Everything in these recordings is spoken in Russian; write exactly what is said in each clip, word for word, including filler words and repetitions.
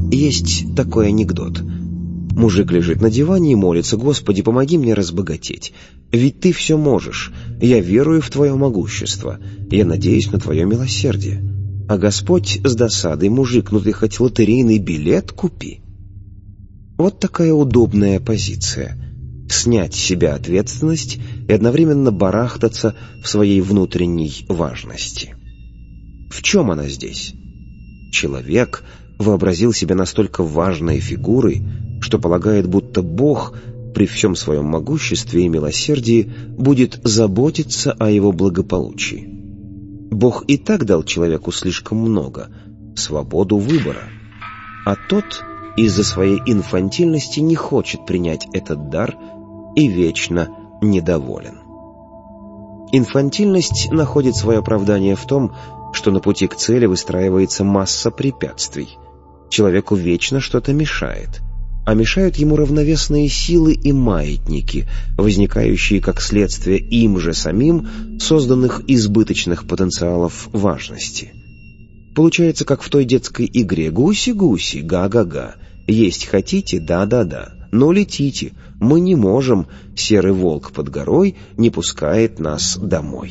Есть такой анекдот. Мужик лежит на диване и молится: «Господи, помоги мне разбогатеть. Ведь ты все можешь. Я верую в твое могущество. Я надеюсь на твое милосердие». А Господь с досадой: «Мужик, ну ты хоть лотерейный билет купи». Вот такая удобная позиция. Снять с себя ответственность и одновременно барахтаться в своей внутренней важности. В чем она здесь? Человек вообразил себя настолько важной фигурой, что полагает, будто Бог при всем своем могуществе и милосердии будет заботиться о его благополучии. Бог и так дал человеку слишком много — свободу выбора, а тот из-за своей инфантильности не хочет принять этот дар и вечно недоволен. Инфантильность находит свое оправдание в том, что на пути к цели выстраивается масса препятствий. Человеку вечно что-то мешает, а мешают ему равновесные силы и маятники, возникающие как следствие им же самим созданных избыточных потенциалов важности. Получается, как в той детской игре: «Гуси-гуси, га-га-га, есть хотите, да-да-да, но летите, мы не можем, серый волк под горой не пускает нас домой».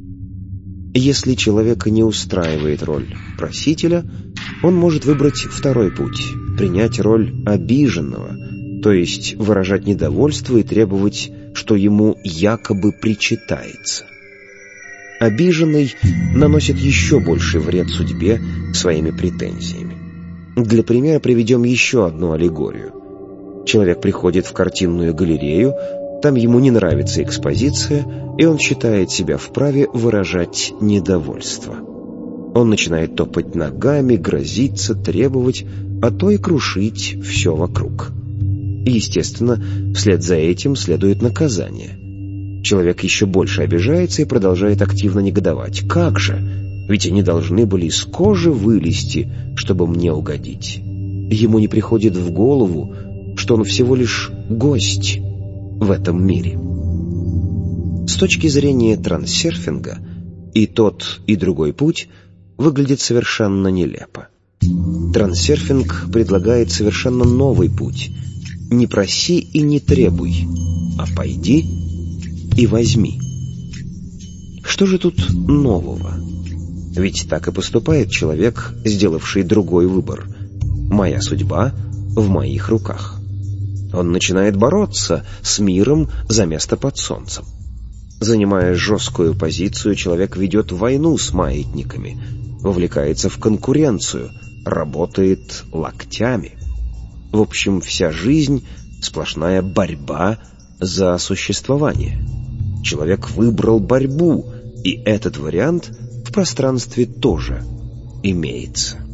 Если человека не устраивает роль просителя, он может выбрать второй путь — принять роль обиженного, то есть выражать недовольство и требовать, что ему якобы причитается. Обиженный наносит еще больший вред судьбе своими претензиями. Для примера приведем еще одну аллегорию. Человек приходит в картинную галерею, там ему не нравится экспозиция, и он считает себя вправе выражать недовольство. Он начинает топать ногами, грозиться, требовать, а то и крушить все вокруг. И, естественно, вслед за этим следует наказание. Человек еще больше обижается и продолжает активно негодовать. «Как же? Ведь они должны были из кожи вылезти, чтобы мне угодить». Ему не приходит в голову, что он всего лишь гость в этом мире. С точки зрения трансерфинга и тот, и другой путь выглядит совершенно нелепо. Трансерфинг предлагает совершенно новый путь. Не проси и не требуй, а пойди и возьми. Что же тут нового? Ведь так и поступает человек, сделавший другой выбор. Моя судьба в моих руках. Он начинает бороться с миром за место под солнцем. Занимая жесткую позицию, человек ведет войну с маятниками, вовлекается в конкуренцию, работает локтями. В общем, вся жизнь — сплошная борьба за существование. Человек выбрал борьбу, и этот вариант в пространстве тоже имеется.